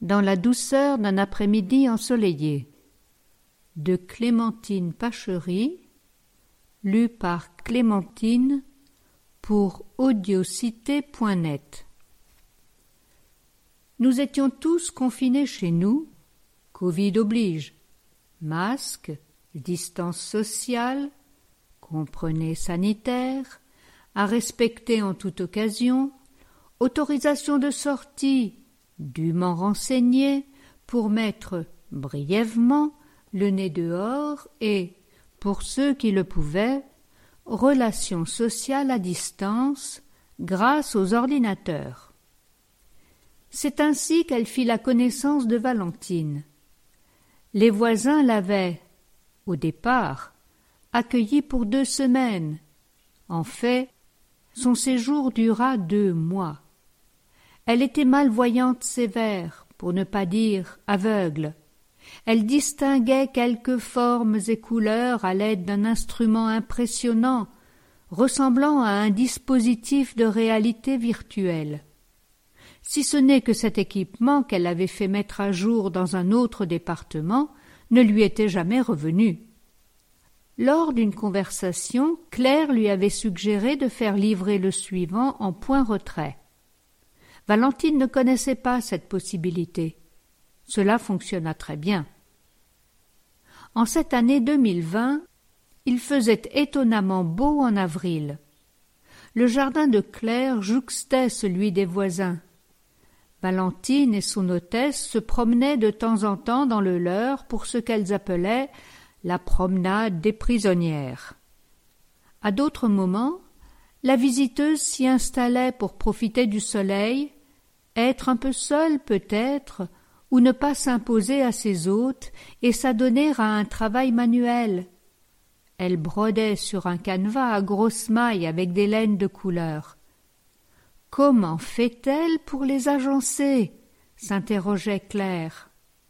dans la douceur d'un après-midi ensoleillé. De Clémentine Pachery, lu par Clémentine pour audiocité.net. Nous étions tous confinés chez nous, Covid oblige. Masque, distance sociale, comprenez sanitaire, à respecter en toute occasion, autorisation de sortie dûment renseignée pour mettre brièvement le nez dehors et, pour ceux qui le pouvaient, relations sociales à distance grâce aux ordinateurs. C'est ainsi qu'elle fit la connaissance de Valentine. Les voisins l'avaient, au départ, accueillie pour 2 semaines. En fait, son séjour dura 2 mois. Elle était malvoyante sévère, pour ne pas dire aveugle. Elle distinguait quelques formes et couleurs à l'aide d'un instrument impressionnant, ressemblant à un dispositif de réalité virtuelle. Si ce n'est que cet équipement qu'elle avait fait mettre à jour dans un autre département ne lui était jamais revenu. Lors d'une conversation, Claire lui avait suggéré de faire livrer le suivant en point-retrait. Valentine ne connaissait pas cette possibilité. Cela fonctionna très bien. En cette année 2020, il faisait étonnamment beau en avril. Le jardin de Claire jouxtait celui des voisins. Valentine et son hôtesse se promenaient de temps en temps dans le leur pour ce qu'elles appelaient la promenade des prisonnières. À d'autres moments, la visiteuse s'y installait pour profiter du soleil, être un peu seule peut-être, ou ne pas s'imposer à ses hôtes et s'adonner à un travail manuel. Elle brodait sur un canevas à grosses mailles avec des laines de couleur. Comment fait-elle pour les agencer? S'interrogeait Claire.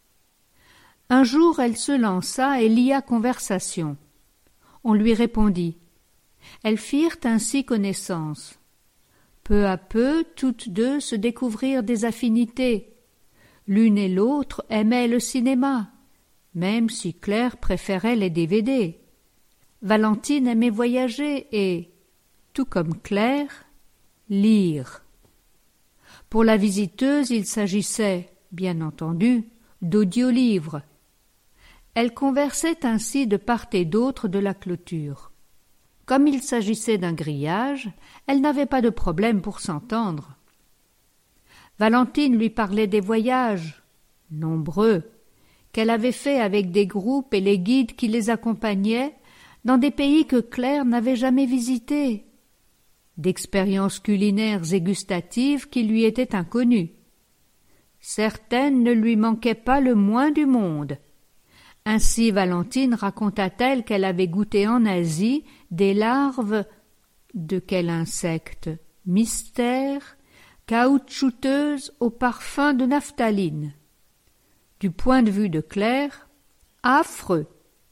Un jour, elle se lança et lia conversation. On lui répondit. Elles firent ainsi connaissance. Peu à peu, toutes deux se découvrirent des affinités. L'une et l'autre aimaient le cinéma, même si Claire préférait les DVD. Valentine aimait voyager et, tout comme Claire, lire. Pour la visiteuse, il s'agissait, bien entendu, d'audiolivres. Elle conversait ainsi de part et d'autre de la clôture. Comme il s'agissait d'un grillage, elle n'avait pas de problème pour s'entendre. Valentine lui parlait des voyages, nombreux, qu'elle avait faits avec des groupes et les guides qui les accompagnaient dans des pays que Claire n'avait jamais visités, d'expériences culinaires et gustatives qui lui étaient inconnues. Certaines ne lui manquaient pas le moins du monde. Ainsi Valentine raconta-t-elle qu'elle avait goûté en Asie des larves de quel insecte mystère, caoutchouteuses au parfum de naphtaline. Du point de vue de Claire, affreux.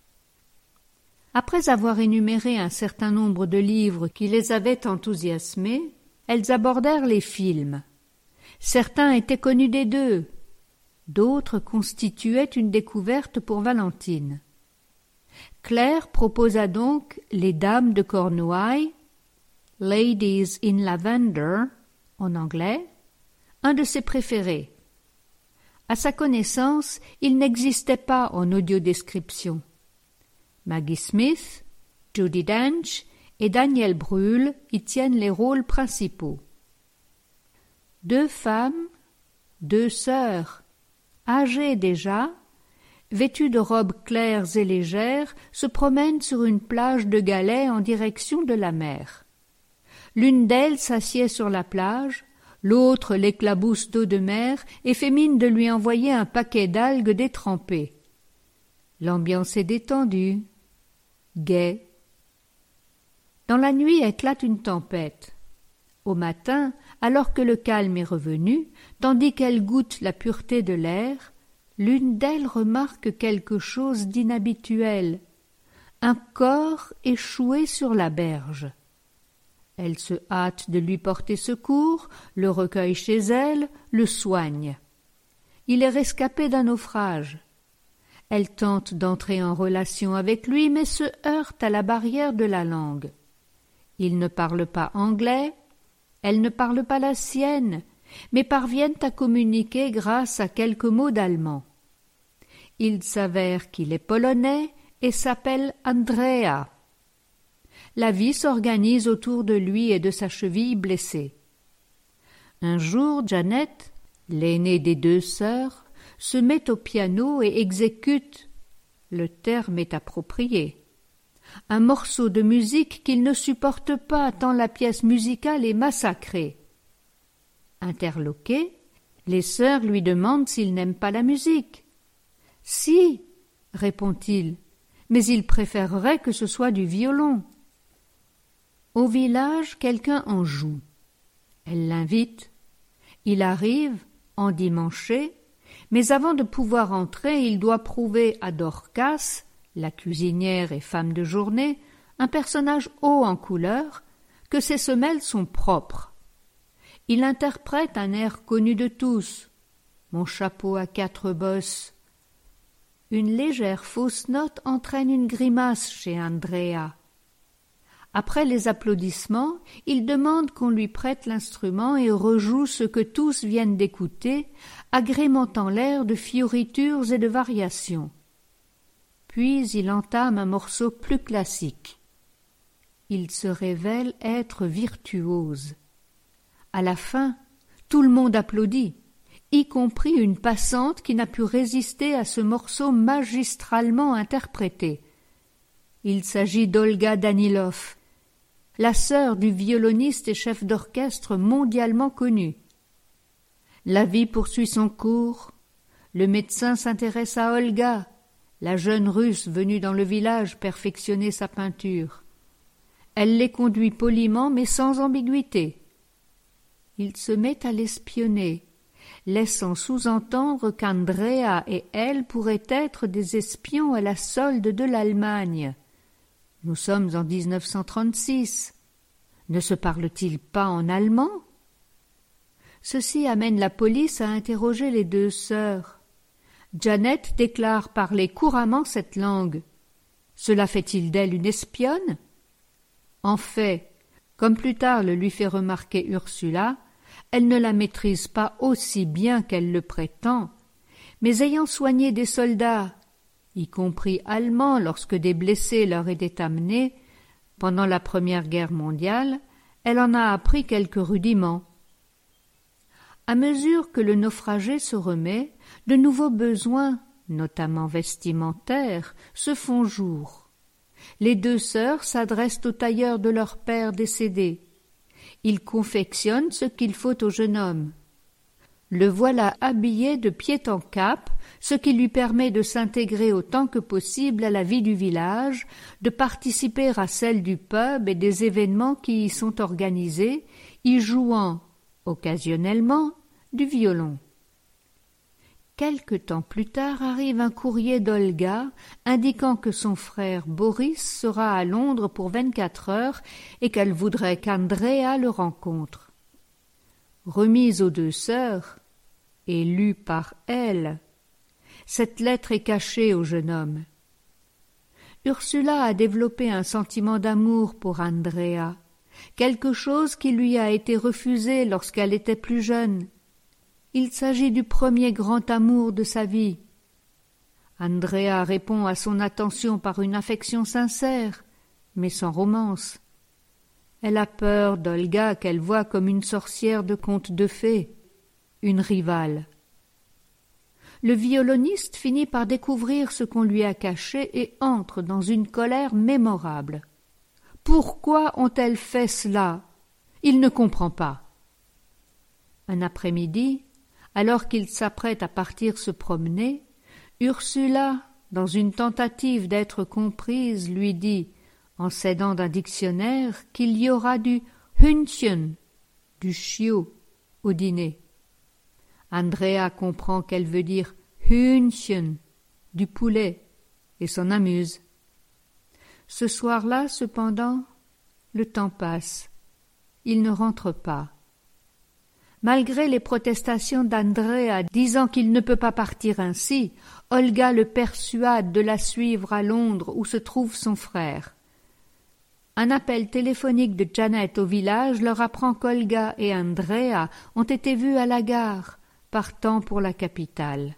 Après avoir énuméré un certain nombre de livres qui les avaient enthousiasmées, elles abordèrent les films. Certains étaient connus des deux, d'autres constituaient une découverte pour Valentine. Claire proposa donc Les Dames de Cornouailles, Ladies in Lavender, en anglais, un de ses préférés. À sa connaissance, il n'existait pas en audiodescription. Maggie Smith, Judi Dench et Danielle Brühl y tiennent les rôles principaux. 2 femmes, 2 sœurs, âgées déjà, vêtues de robes claires et légères, se promènent sur une plage de galets en direction de la mer. L'une d'elles s'assied sur la plage, l'autre l'éclabousse d'eau de mer et fait mine de lui envoyer un paquet d'algues détrempées. L'ambiance est détendue, gaie. Dans la nuit éclate une tempête. Au matin, alors que le calme est revenu, tandis qu'elle goûte la pureté de l'air, l'une d'elles remarque quelque chose d'inhabituel, un corps échoué sur la berge. Elle se hâte de lui porter secours, le recueille chez elle, le soigne. Il est rescapé d'un naufrage. Elle tente d'entrer en relation avec lui, mais se heurte à la barrière de la langue. Il ne parle pas anglais, elle ne parle pas la sienne, mais parviennent à communiquer grâce à quelques mots d'allemand. Il s'avère qu'il est polonais et s'appelle Andrea. La vie s'organise autour de lui et de sa cheville blessée. Un jour, Janet, l'aînée des 2 sœurs, se met au piano et exécute, le terme est approprié, un morceau de musique qu'il ne supporte pas tant la pièce musicale est massacrée. Interloquées, les sœurs lui demandent s'il n'aime pas la musique. « Si, répond-il, mais il préférerait que ce soit du violon. » Au village, quelqu'un en joue. Elle l'invite. Il arrive, endimanché, mais avant de pouvoir entrer, il doit prouver à Dorcas, la cuisinière et femme de journée, un personnage haut en couleur, que ses semelles sont propres. Il interprète un air connu de tous, « Mon chapeau à 4 bosses ». Une légère fausse note entraîne une grimace chez Andrea. Après les applaudissements, il demande qu'on lui prête l'instrument et rejoue ce que tous viennent d'écouter, agrémentant l'air de fioritures et de variations. Puis il entame un morceau plus classique. Il se révèle être virtuose. À la fin, tout le monde applaudit, y compris une passante qui n'a pu résister à ce morceau magistralement interprété. Il s'agit d'Olga Danilov, la sœur du violoniste et chef d'orchestre mondialement connu. La vie poursuit son cours. Le médecin s'intéresse à Olga, la jeune Russe venue dans le village perfectionner sa peinture. Elle les conduit poliment mais sans ambiguïté. Il se met à l'espionner, laissant sous-entendre qu'Andrea et elle pourraient être des espions à la solde de l'Allemagne. Nous sommes en 1936. Ne se parle-t-il pas en allemand? Ceci amène la police à interroger les 2 sœurs. Janet déclare parler couramment cette langue. Cela fait-il d'elle une espionne? En fait, comme plus tard le lui fait remarquer Ursula, elle ne la maîtrise pas aussi bien qu'elle le prétend, mais ayant soigné des soldats, y compris allemands lorsque des blessés leur étaient amenés, pendant la Première Guerre mondiale, elle en a appris quelques rudiments. À mesure que le naufragé se remet, de nouveaux besoins, notamment vestimentaires, se font jour. Les 2 sœurs s'adressent au tailleur de leur père décédé. Il confectionne ce qu'il faut au jeune homme. Le voilà habillé de pied en cap, ce qui lui permet de s'intégrer autant que possible à la vie du village, de participer à celle du pub et des événements qui y sont organisés, y jouant, occasionnellement, du violon. Quelque temps plus tard arrive un courrier d'Olga indiquant que son frère Boris sera à Londres pour 24 heures et qu'elle voudrait qu'Andrea le rencontre. Remise aux 2 sœurs, et lue par elle, cette lettre est cachée au jeune homme. Ursula a développé un sentiment d'amour pour Andrea, quelque chose qui lui a été refusé lorsqu'elle était plus jeune. Il s'agit du premier grand amour de sa vie. Andrea répond à son attention par une affection sincère, mais sans romance. Elle a peur d'Olga qu'elle voit comme une sorcière de conte de fées, une rivale. Le violoniste finit par découvrir ce qu'on lui a caché et entre dans une colère mémorable. Pourquoi ont-elles fait cela? Il ne comprend pas. Un après-midi, alors qu'il s'apprête à partir se promener, Ursula, dans une tentative d'être comprise, lui dit, en s'aidant d'un dictionnaire, qu'il y aura du Hündchen, du chiot, au dîner. Andrea comprend qu'elle veut dire Hühnchen, du poulet, et s'en amuse. Ce soir-là, cependant, le temps passe. Il ne rentre pas. Malgré les protestations d'Andrea disant qu'il ne peut pas partir ainsi, Olga le persuade de la suivre à Londres où se trouve son frère. Un appel téléphonique de Janet au village leur apprend qu'Olga et Andrea ont été vus à la gare, partant pour la capitale.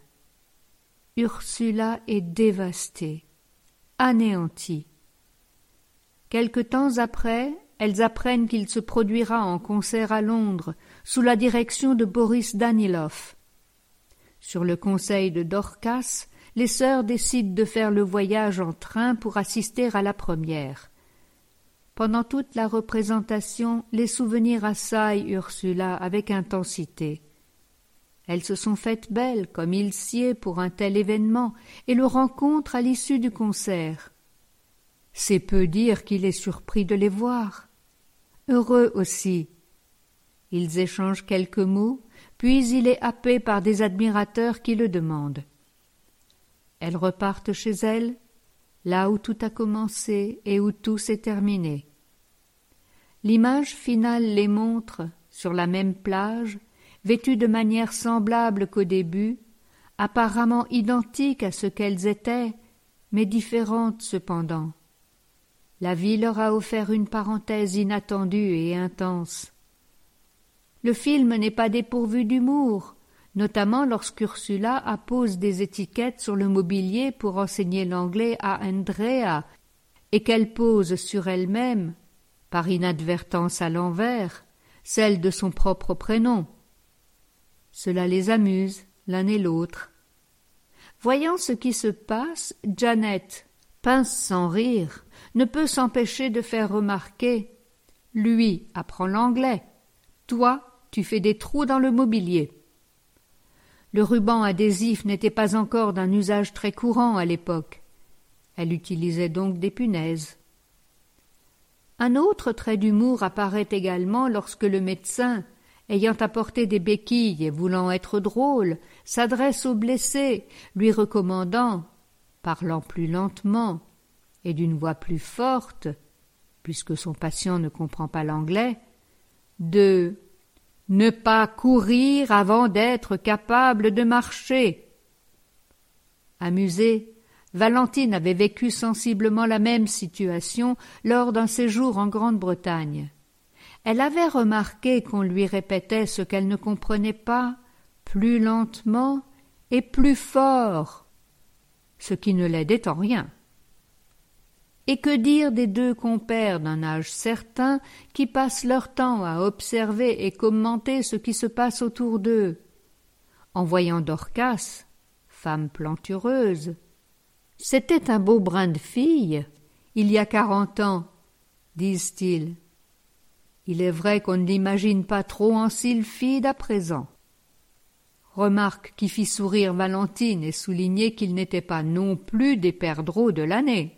Ursula est dévastée, anéantie. Quelque temps après, elles apprennent qu'il se produira en concert à Londres, sous la direction de Boris Danilov. Sur le conseil de Dorcas, les sœurs décident de faire le voyage en train pour assister à la première. Pendant toute la représentation, les souvenirs assaillent Ursula avec intensité. Elles se sont faites belles, comme il sied pour un tel événement, et le rencontrent à l'issue du concert. C'est peu dire qu'il est surpris de les voir. Heureux aussi. Ils échangent quelques mots, puis il est happé par des admirateurs qui le demandent. Elles repartent chez elles, là où tout a commencé et où tout s'est terminé. L'image finale les montre, sur la même plage, vêtues de manière semblable qu'au début, apparemment identiques à ce qu'elles étaient, mais différentes cependant. La vie leur a offert une parenthèse inattendue et intense. Le film n'est pas dépourvu d'humour, notamment lorsqu'Ursula appose des étiquettes sur le mobilier pour enseigner l'anglais à Andrea et qu'elle pose sur elle-même, par inadvertance à l'envers, celle de son propre prénom. Cela les amuse, l'un et l'autre. Voyant ce qui se passe, Janet, pince sans rire, ne peut s'empêcher de faire remarquer « Lui apprend l'anglais, toi, tu fais des trous dans le mobilier. » Le ruban adhésif n'était pas encore d'un usage très courant à l'époque. Elle utilisait donc des punaises. Un autre trait d'humour apparaît également lorsque le médecin, ayant apporté des béquilles et voulant être drôle, s'adresse au blessé, lui recommandant, parlant plus lentement et d'une voix plus forte, puisque son patient ne comprend pas l'anglais, de ne pas courir avant d'être capable de marcher. Amusée, Valentine avait vécu sensiblement la même situation lors d'un séjour en Grande-Bretagne. Elle avait remarqué qu'on lui répétait ce qu'elle ne comprenait pas, plus lentement et plus fort, ce qui ne l'aidait en rien. Et que dire des deux compères d'un âge certain qui passent leur temps à observer et commenter ce qui se passe autour d'eux? En voyant Dorcas, femme plantureuse, « C'était un beau brin de fille, il y a 40 ans, disent-ils. Il est vrai qu'on ne l'imagine pas trop en sylphide à présent. » Remarque qui fit sourire Valentine et souligner qu'ils n'étaient pas non plus des perdreaux de l'année.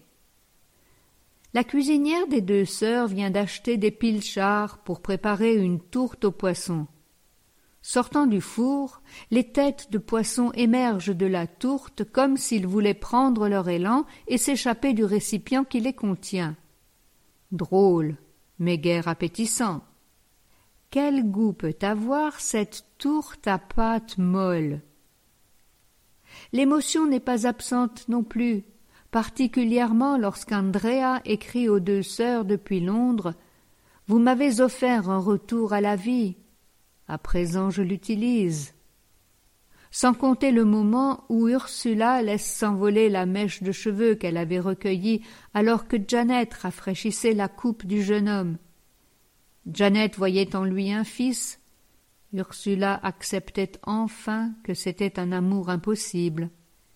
La cuisinière des deux sœurs vient d'acheter des pilchards pour préparer une tourte aux poissons. Sortant du four, les têtes de poissons émergent de la tourte comme s'ils voulaient prendre leur élan et s'échapper du récipient qui les contient. Drôle, mais guère appétissant. Quel goût peut avoir cette tourte à pâte molle? L'émotion n'est pas absente non plus, particulièrement lorsqu'Andrea écrit aux deux sœurs depuis Londres « Vous m'avez offert un retour à la vie, à présent je l'utilise. » Sans compter le moment où Ursula laisse s'envoler la mèche de cheveux qu'elle avait recueillie alors que Janet rafraîchissait la coupe du jeune homme. Janet voyait en lui un fils. Ursula acceptait enfin que c'était un amour impossible.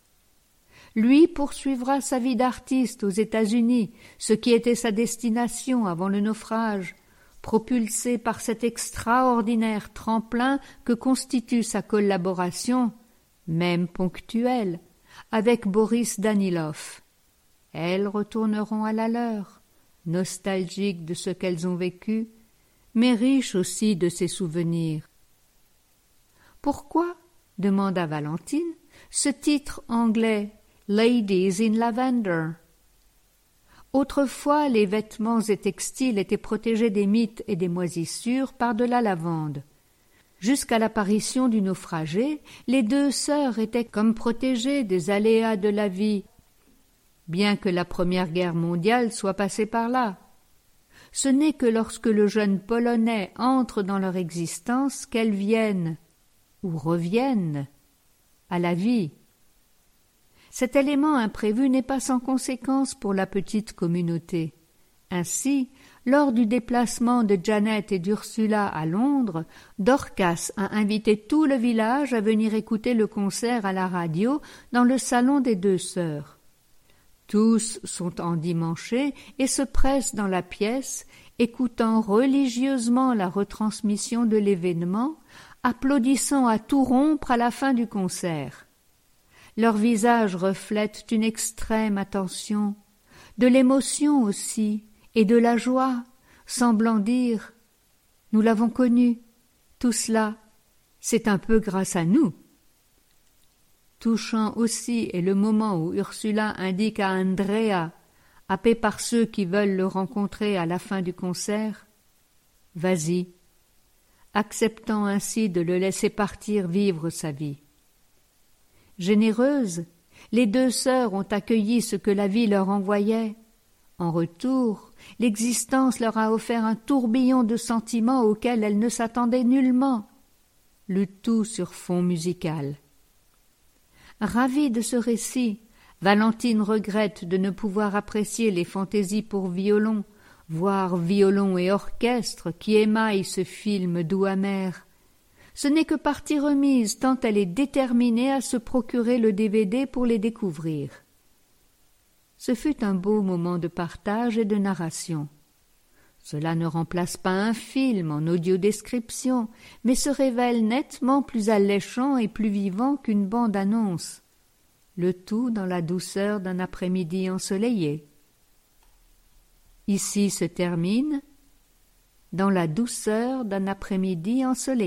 Lui poursuivra sa vie d'artiste aux États-Unis, ce qui était sa destination avant le naufrage, propulsé par cet extraordinaire tremplin que constitue sa collaboration, même ponctuelle, avec Boris Danilov. Elles retourneront à la leur, nostalgiques de ce qu'elles ont vécu, mais riches aussi de ses souvenirs. « Pourquoi, demanda Valentine, ce titre anglais « Ladies in Lavender » ? Autrefois, les vêtements et textiles étaient protégés des mites et des moisissures par de la lavande. Jusqu'à l'apparition du naufragé, les deux sœurs étaient comme protégées des aléas de la vie, bien que la Première Guerre mondiale soit passée par là. Ce n'est que lorsque le jeune Polonais entre dans leur existence qu'elles viennent, ou reviennent, à la vie. Cet élément imprévu n'est pas sans conséquence pour la petite communauté. Ainsi, lors du déplacement de Janet et d'Ursula à Londres, Dorcas a invité tout le village à venir écouter le concert à la radio dans le salon des deux sœurs. Tous sont endimanchés et se pressent dans la pièce, écoutant religieusement la retransmission de l'événement, applaudissant à tout rompre à la fin du concert. Leurs visages reflètent une extrême attention, de l'émotion aussi, et de la joie, semblant dire « Nous l'avons connu, tout cela, c'est un peu grâce à nous ». Touchant aussi est le moment où Ursula indique à Andrea, happé par ceux qui veulent le rencontrer à la fin du concert, « Vas-y », acceptant ainsi de le laisser partir vivre sa vie. Généreuses, les deux sœurs ont accueilli ce que la vie leur envoyait. En retour, l'existence leur a offert un tourbillon de sentiments auxquels elles ne s'attendaient nullement, le tout sur fond musical. Ravie de ce récit, Valentine regrette de ne pouvoir apprécier les fantaisies pour violon, voire violon et orchestre qui émaillent ce film doux amer. Ce n'est que partie remise tant elle est déterminée à se procurer le DVD pour les découvrir. Ce fut un beau moment de partage et de narration. Cela ne remplace pas un film en audio-description, mais se révèle nettement plus alléchant et plus vivant qu'une bande-annonce. Le tout dans la douceur d'un après-midi ensoleillé. Ici se termine « Dans la douceur d'un après-midi ensoleillé ».